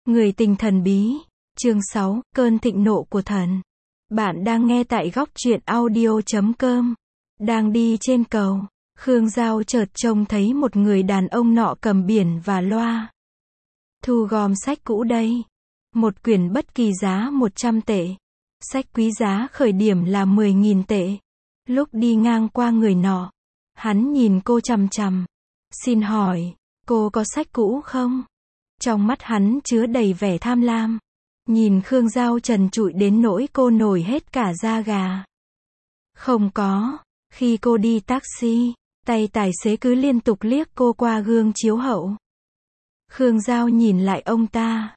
Người tình thần bí. Chương 6, cơn thịnh nộ của thần. Bạn đang nghe tại góc truyện audio.com. Đang đi trên cầu, Khương Giao chợt trông thấy một người đàn ông nọ cầm biển và loa. Thu gom sách cũ đây. Một quyển bất kỳ giá 100 tệ. Sách quý giá khởi điểm là 10.000 tệ. Lúc đi ngang qua người nọ, hắn nhìn cô chằm chằm. Xin hỏi, cô có sách cũ không? Trong mắt hắn chứa đầy vẻ tham lam. Nhìn Khương Giao trần trụi đến nỗi cô nổi hết cả da gà. Không có. Khi cô đi taxi, tay tài xế cứ liên tục liếc cô qua gương chiếu hậu. Khương Giao nhìn lại ông ta.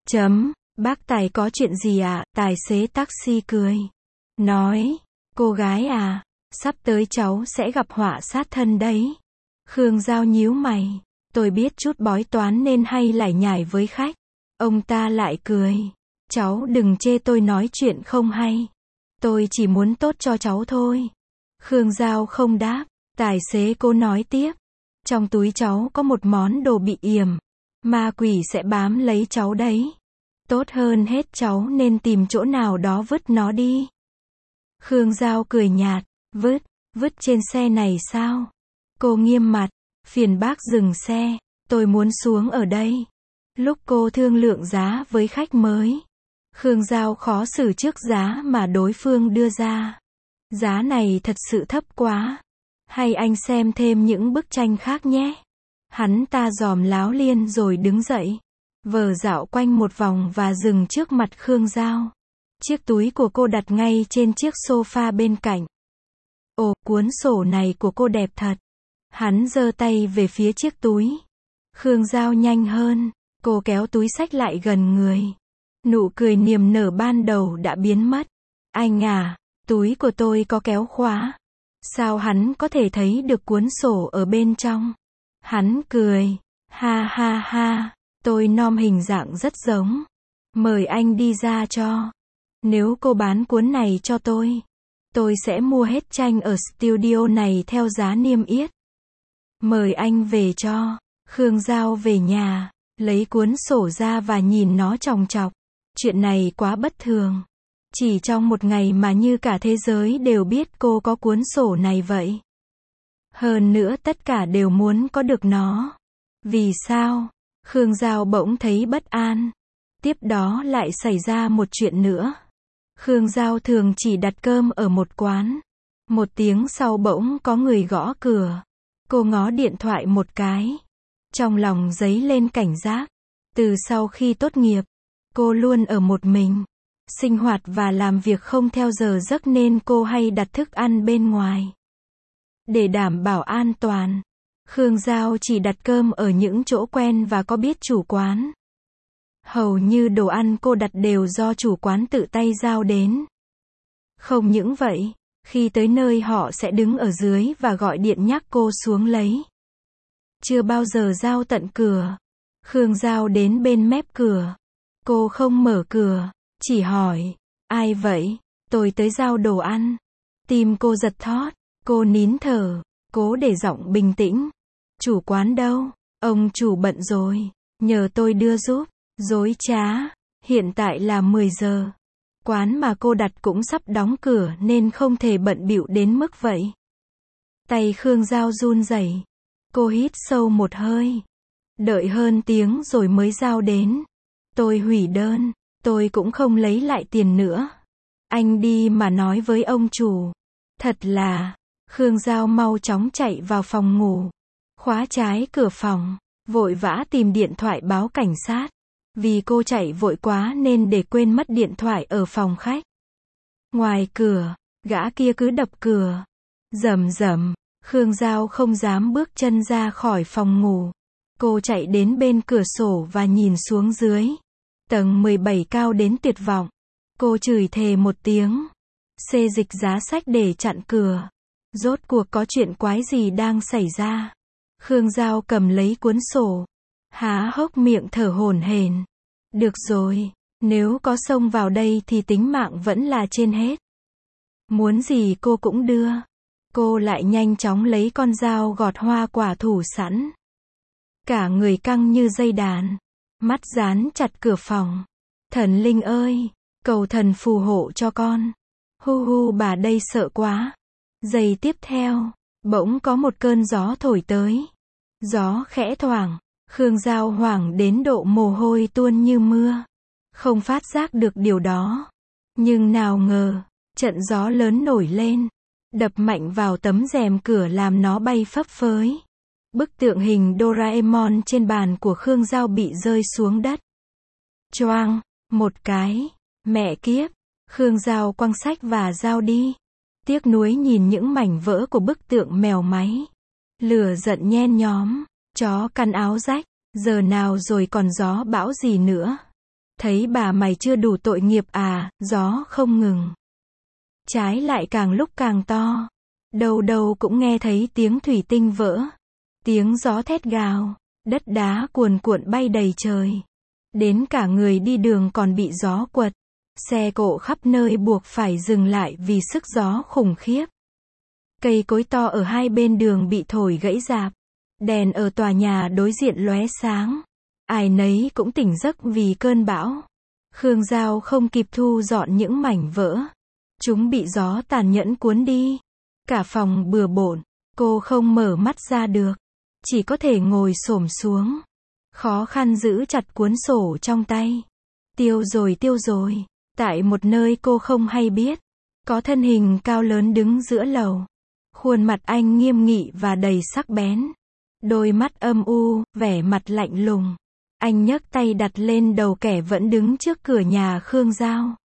Bác tài có chuyện gì ạ? Tài xế taxi cười. Nói, cô gái à, sắp tới cháu sẽ gặp họa sát thân đấy. Khương Giao nhíu mày. Tôi biết chút bói toán nên hay lải nhải với khách. Ông ta lại cười. Cháu đừng chê tôi nói chuyện không hay. Tôi chỉ muốn tốt cho cháu thôi. Khương Giao không đáp. Tài xế cô nói tiếp. Trong túi cháu có một món đồ bị yểm. Ma quỷ sẽ bám lấy cháu đấy. Tốt hơn hết cháu nên tìm chỗ nào đó vứt nó đi. Khương Giao cười nhạt. Vứt trên xe này sao? Cô nghiêm mặt. Phiền bác dừng xe. Tôi muốn xuống ở đây. Lúc cô thương lượng giá với khách mới, Khương Giao khó xử trước giá mà đối phương đưa ra. Giá này thật sự thấp quá. Hay anh xem thêm những bức tranh khác nhé. Hắn ta giòm láo liên rồi đứng dậy. Vờ dạo quanh một vòng và dừng trước mặt Khương Giao. Chiếc túi của cô đặt ngay trên chiếc sofa bên cạnh. Ồ, cuốn sổ này của cô đẹp thật. Hắn giơ tay về phía chiếc túi. Khương Giao nhanh hơn. Cô kéo túi xách lại gần người. Nụ cười niềm nở ban đầu đã biến mất. Anh à, túi của tôi có kéo khóa. Sao hắn có thể thấy được cuốn sổ ở bên trong? Hắn cười. Ha ha ha, tôi nom hình dạng rất giống. Mời anh đi ra cho. Nếu cô bán cuốn này cho tôi sẽ mua hết tranh ở studio này theo giá niêm yết. Mời anh về cho. Khương Giao về nhà, lấy cuốn sổ ra và nhìn nó chòng chọc. Chuyện này quá bất thường. Chỉ trong một ngày mà như cả thế giới đều biết cô có cuốn sổ này vậy. Hơn nữa tất cả đều muốn có được nó. Vì sao? Khương Giao bỗng thấy bất an. Tiếp đó lại xảy ra một chuyện nữa. Khương Giao thường chỉ đặt cơm ở một quán. Một tiếng sau bỗng có người gõ cửa. Cô ngó điện thoại một cái. Trong lòng dấy lên cảnh giác. Từ sau khi tốt nghiệp, cô luôn ở một mình. Sinh hoạt và làm việc không theo giờ giấc nên cô hay đặt thức ăn bên ngoài. Để đảm bảo an toàn, Khương Giao chỉ đặt cơm ở những chỗ quen và có biết chủ quán. Hầu như đồ ăn cô đặt đều do chủ quán tự tay giao đến. Không những vậy, khi tới nơi họ sẽ đứng ở dưới và gọi điện nhắc cô xuống lấy. Chưa bao giờ giao tận cửa. Khương Giao đến bên mép cửa. Cô không mở cửa, chỉ hỏi, ai vậy? Tôi tới giao đồ ăn. Tim cô giật thót, cô nín thở, cố để giọng bình tĩnh. Chủ quán đâu? Ông chủ bận rồi, nhờ tôi đưa giúp. Dối trá, hiện tại là 10 giờ. Quán mà cô đặt cũng sắp đóng cửa nên không thể bận bịu đến mức vậy. Tay Khương Giao run rẩy. Cô hít sâu một hơi. Đợi hơn tiếng rồi mới giao đến. Tôi hủy đơn, tôi cũng không lấy lại tiền nữa. Anh đi mà nói với ông chủ. Thật là, Khương Giao mau chóng chạy vào phòng ngủ. Khóa trái cửa phòng, vội vã tìm điện thoại báo cảnh sát. Vì cô chạy vội quá nên để quên mất điện thoại ở phòng khách. Ngoài cửa, gã kia cứ đập cửa. Rầm rầm, Khương Giao không dám bước chân ra khỏi phòng ngủ. Cô chạy đến bên cửa sổ và nhìn xuống dưới. Tầng 17 cao đến tuyệt vọng. Cô chửi thề một tiếng. Xê dịch giá sách để chặn cửa. Rốt cuộc có chuyện quái gì đang xảy ra? Khương Giao cầm lấy cuốn sổ. Há hốc miệng thở hổn hển. Được rồi, nếu có xông vào đây thì tính mạng vẫn là trên hết. Muốn gì cô cũng đưa. Cô lại nhanh chóng lấy con dao gọt hoa quả thủ sẵn. Cả người căng như dây đàn. mắt dán chặt cửa phòng. Thần linh ơi, cầu thần phù hộ cho con. Hu hu, bà đây sợ quá. Giây tiếp theo, bỗng có một cơn gió thổi tới. Gió khẽ thoảng, Khương Dao hoảng đến độ mồ hôi tuôn như mưa. Không phát giác được điều đó. Nhưng nào ngờ, trận gió lớn nổi lên, đập mạnh vào tấm rèm cửa làm nó bay phấp phới. Bức tượng hình Doraemon trên bàn của Khương Dao bị rơi xuống đất. Choang, một cái, mẹ kiếp, Khương Dao quăng sách và dao đi. Tiếc nuối nhìn những mảnh vỡ của bức tượng mèo máy. Lửa giận nhen nhóm, chó căn áo rách, giờ nào rồi còn gió bão gì nữa. Thấy bà mày chưa đủ tội nghiệp à, gió không ngừng. Trái lại càng lúc càng to. Đâu đâu cũng nghe thấy tiếng thủy tinh vỡ. Tiếng gió thét gào, đất đá cuồn cuộn bay đầy trời. Đến cả người đi đường còn bị gió quật. Xe cộ khắp nơi buộc phải dừng lại vì sức gió khủng khiếp. Cây cối to ở hai bên đường bị thổi gãy rạp. Đèn ở tòa nhà đối diện lóe sáng. Ai nấy cũng tỉnh giấc vì cơn bão. Khương Dao không kịp thu dọn những mảnh vỡ. Chúng bị gió tàn nhẫn cuốn đi. Cả phòng bừa bộn, cô không mở mắt ra được. Chỉ có thể ngồi xổm xuống. Khó khăn giữ chặt cuốn sổ trong tay. Tiêu rồi. Tại một nơi cô không hay biết. Có thân hình cao lớn đứng giữa lầu. Khuôn mặt anh nghiêm nghị và đầy sắc bén. Đôi mắt âm u, vẻ mặt lạnh lùng. Anh nhấc tay đặt lên đầu kẻ vẫn đứng trước cửa nhà Khương Dao.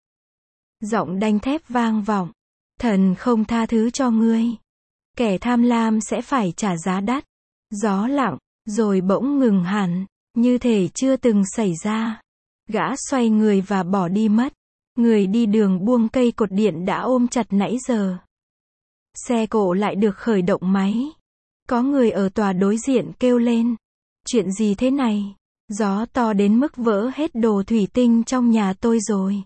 Giọng đanh thép vang vọng. Thần không tha thứ cho ngươi. Kẻ tham lam sẽ phải trả giá đắt. Gió lặng, rồi bỗng ngừng hẳn, như thể chưa từng xảy ra. Gã xoay người và bỏ đi mất. Người đi đường buông cây cột điện đã ôm chặt nãy giờ. Xe cộ lại được khởi động máy. Có người ở tòa đối diện kêu lên. Chuyện gì thế này? Gió to đến mức vỡ hết đồ thủy tinh trong nhà tôi rồi.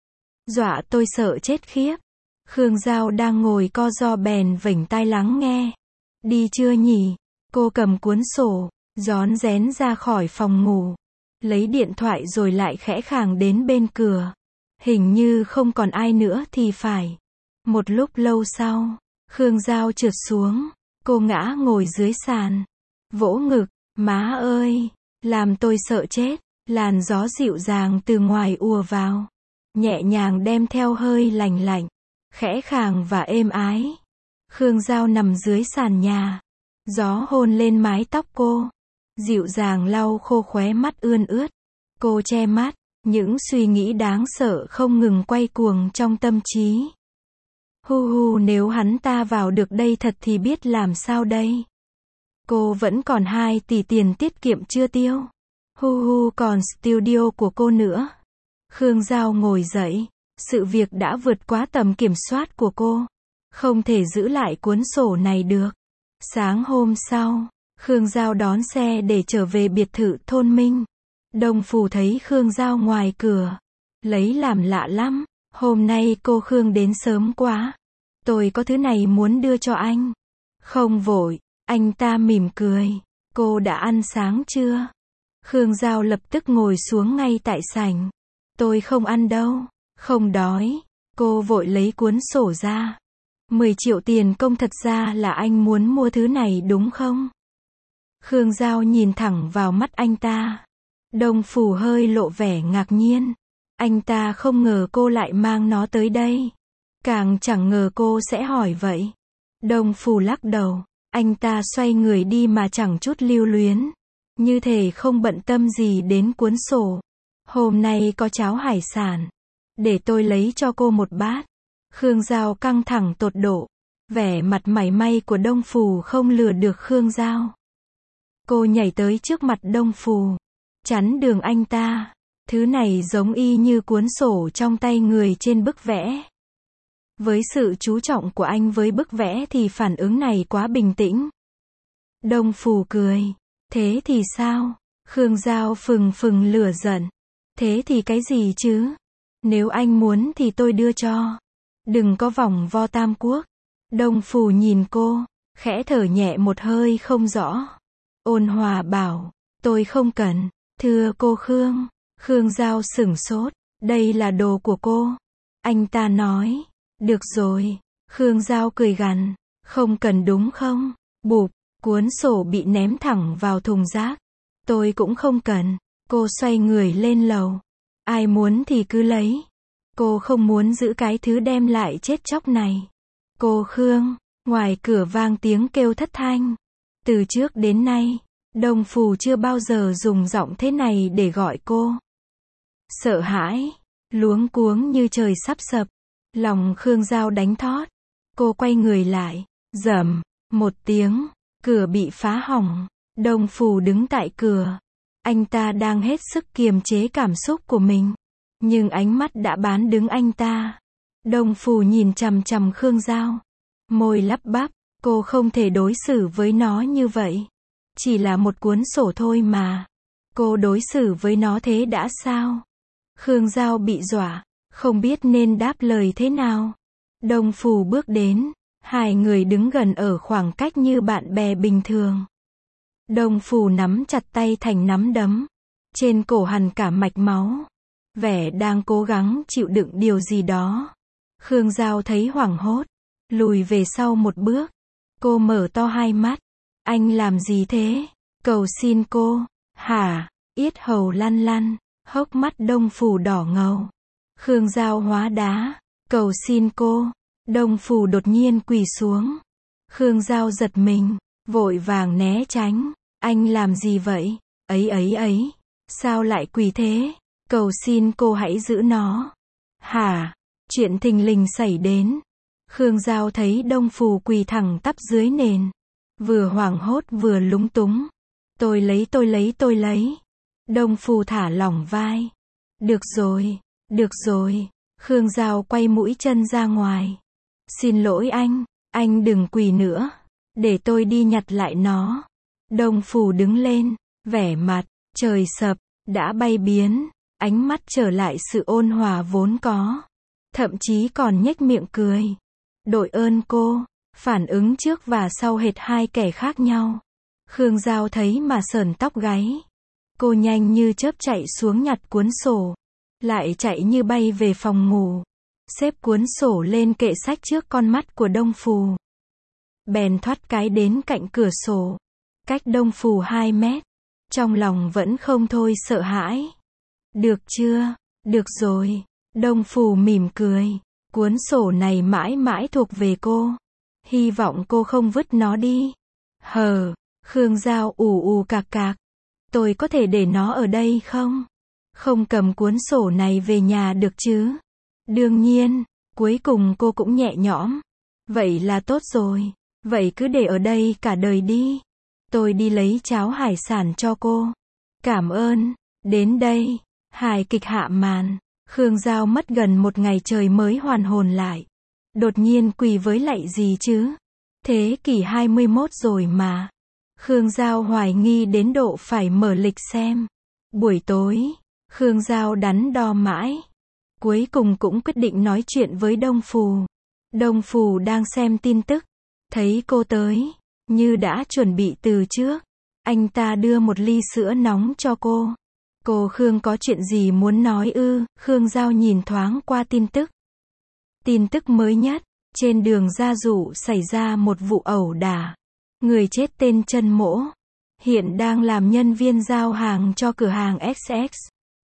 Dọa tôi sợ chết khiếp. Khương Dao đang ngồi co ro bèn vểnh tai lắng nghe. Đi chưa nhỉ? Cô cầm cuốn sổ, rón rén ra khỏi phòng ngủ. Lấy điện thoại rồi lại khẽ khàng đến bên cửa. Hình như không còn ai nữa thì phải. Một lúc lâu sau, Khương Dao trượt xuống. Cô ngã ngồi dưới sàn. Vỗ ngực, má ơi, làm tôi sợ chết. Làn gió dịu dàng từ ngoài ùa vào. Nhẹ nhàng đem theo hơi lành lạnh. Khẽ khàng và êm ái. Khương Dao nằm dưới sàn nhà. Gió hôn lên mái tóc cô. Dịu dàng lau khô khóe mắt ươn ướt. Cô che mắt. Những suy nghĩ đáng sợ không ngừng quay cuồng trong tâm trí. Hu hu, nếu hắn ta vào được đây thật thì biết làm sao đây. Cô vẫn còn 2 tỷ tiền tiết kiệm chưa tiêu. Hu hu, còn studio của cô nữa. Khương Dao ngồi dậy. Sự việc đã vượt quá tầm kiểm soát của cô. Không thể giữ lại cuốn sổ này được. Sáng hôm sau, Khương Dao đón xe để trở về biệt thự thôn Minh. Đông Phù thấy Khương Dao ngoài cửa. Lấy làm lạ lắm. Hôm nay cô Khương đến sớm quá. Tôi có thứ này muốn đưa cho anh. Không vội. Anh ta mỉm cười. Cô đã ăn sáng chưa? Khương Dao lập tức ngồi xuống ngay tại sảnh. Tôi không ăn đâu. Không đói. Cô vội lấy cuốn sổ ra. 10 triệu tiền công, thật ra là anh muốn mua thứ này đúng không? Khương Dao nhìn thẳng vào mắt anh ta. Đông Phù hơi lộ vẻ ngạc nhiên. Anh ta không ngờ cô lại mang nó tới đây. Càng chẳng ngờ cô sẽ hỏi vậy. Đông Phù lắc đầu. Anh ta xoay người đi mà chẳng chút lưu luyến. Như thể không bận tâm gì đến cuốn sổ. Hôm nay có cháo hải sản. Để tôi lấy cho cô một bát. Khương Dao căng thẳng tột độ. Vẻ mặt mảy may của Đông Phù không lừa được Khương Dao. Cô nhảy tới trước mặt Đông Phù. Chắn đường anh ta. Thứ này giống y như cuốn sổ trong tay người trên bức vẽ. Với sự chú trọng của anh với bức vẽ thì phản ứng này quá bình tĩnh. Đông Phù cười. Thế thì sao? Khương Dao phừng phừng lửa giận. Thế thì cái gì chứ? Nếu anh muốn thì tôi đưa cho. Đừng có vòng vo tam quốc. Đông Phù nhìn cô, khẽ thở nhẹ một hơi không rõ. Ôn hòa bảo, tôi không cần. Thưa cô Khương. Khương Giao sửng sốt. Đây là đồ của cô. Anh ta nói. Được rồi. Khương Giao cười gằn. Không cần đúng không? Bụp, cuốn sổ bị ném thẳng vào thùng rác. Tôi cũng không cần. Cô xoay người lên lầu. Ai muốn thì cứ lấy. Cô không muốn giữ cái thứ đem lại chết chóc này. Cô Khương. Ngoài cửa vang tiếng kêu thất thanh. Từ trước đến nay, Đông Phù chưa bao giờ dùng giọng thế này để gọi cô. Sợ hãi, luống cuống như trời sắp sập. Lòng Khương Giao đánh thót. Cô quay người lại. Rầm, một tiếng, cửa bị phá hỏng. Đông Phù đứng tại cửa. Anh ta đang hết sức kiềm chế cảm xúc của mình. Nhưng ánh mắt đã bán đứng anh ta. Đông Phù nhìn chằm chằm Khương Giao. Môi lắp bắp, cô không thể đối xử với nó như vậy. Chỉ là một cuốn sổ thôi mà. Cô đối xử với nó thế đã sao? Khương Giao bị dọa, không biết nên đáp lời thế nào. Đông Phù bước đến. Hai người đứng gần ở khoảng cách như bạn bè bình thường. Đông Phù nắm chặt tay thành nắm đấm. Trên cổ hằn cả mạch máu. Vẻ đang cố gắng chịu đựng điều gì đó. Khương Giao thấy hoảng hốt. Lùi về sau một bước. Cô mở to hai mắt. Anh làm gì thế? Cầu xin cô. Hả? Yết hầu lăn lăn. Hốc mắt Đông Phù đỏ ngầu. Khương Giao hóa đá. Cầu xin cô. Đông Phù đột nhiên quỳ xuống. Khương Giao giật mình. Vội vàng né tránh. Anh làm gì vậy? Ấy. Sao lại quỳ thế? Cầu xin cô hãy giữ nó. Hả? Chuyện thình lình xảy đến. Khương Giao thấy Đông Phù quỳ thẳng tắp dưới nền. Vừa hoảng hốt vừa lúng túng. Tôi lấy. Đông Phù thả lỏng vai. Được rồi. Khương Giao quay mũi chân ra ngoài. Xin lỗi anh đừng quỳ nữa. Để tôi đi nhặt lại nó. Đông Phù đứng lên, vẻ mặt, trời sập, đã bay biến, ánh mắt trở lại sự ôn hòa vốn có. Thậm chí còn nhếch miệng cười. Đội ơn cô, phản ứng trước và sau hệt hai kẻ khác nhau. Khương Giao thấy mà sởn tóc gáy. Cô nhanh như chớp chạy xuống nhặt cuốn sổ. Lại chạy như bay về phòng ngủ. Xếp cuốn sổ lên kệ sách trước con mắt của Đông Phù. Bèn thoát cái đến cạnh cửa sổ. Cách Đông Phù 2 mét. Trong lòng vẫn không thôi sợ hãi. Được chưa? Được rồi. Đông Phù mỉm cười. Cuốn sổ này mãi mãi thuộc về cô. Hy vọng cô không vứt nó đi. Khương Giao ù cạc. Tôi có thể để nó ở đây không? Không cầm cuốn sổ này về nhà được chứ? Đương nhiên. Cuối cùng cô cũng nhẹ nhõm. Vậy là tốt rồi. Vậy cứ để ở đây cả đời đi. Tôi đi lấy cháo hải sản cho cô. Cảm ơn. Đến đây. Hài kịch hạ màn. Khương Giao mất gần một ngày trời mới hoàn hồn lại. Đột nhiên quỳ với lạy gì chứ? Thế kỷ 21 rồi mà. Khương Giao hoài nghi đến độ phải mở lịch xem. Buổi tối, Khương Giao đắn đo mãi. Cuối cùng cũng quyết định nói chuyện với Đông Phù. Đông Phù đang xem tin tức. Thấy cô tới, như đã chuẩn bị từ trước. Anh ta đưa một ly sữa nóng cho cô. Cô Khương có chuyện gì muốn nói ư? Khương Giao nhìn thoáng qua tin tức. Tin tức mới nhất, trên đường Gia Dụ xảy ra một vụ ẩu đả. Người chết tên Trân Mỗ. Hiện đang làm nhân viên giao hàng cho cửa hàng XX.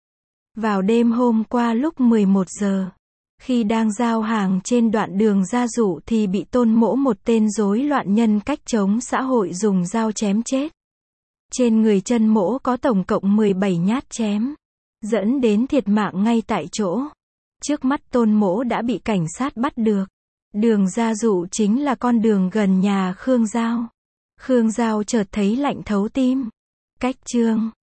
Vào đêm hôm qua lúc 11 giờ. Khi đang giao hàng trên đoạn đường Gia Dụ thì bị Tôn Mỗ, một tên rối loạn nhân cách chống xã hội, dùng dao chém chết. Trên người Trân Mỗ có tổng cộng 17 nhát chém, dẫn đến thiệt mạng ngay tại chỗ. Trước mắt Tôn Mỗ đã bị cảnh sát bắt được. Đường Gia Dụ chính là con đường gần nhà Khương Giao. Khương Giao chợt thấy lạnh thấu tim. Cách chương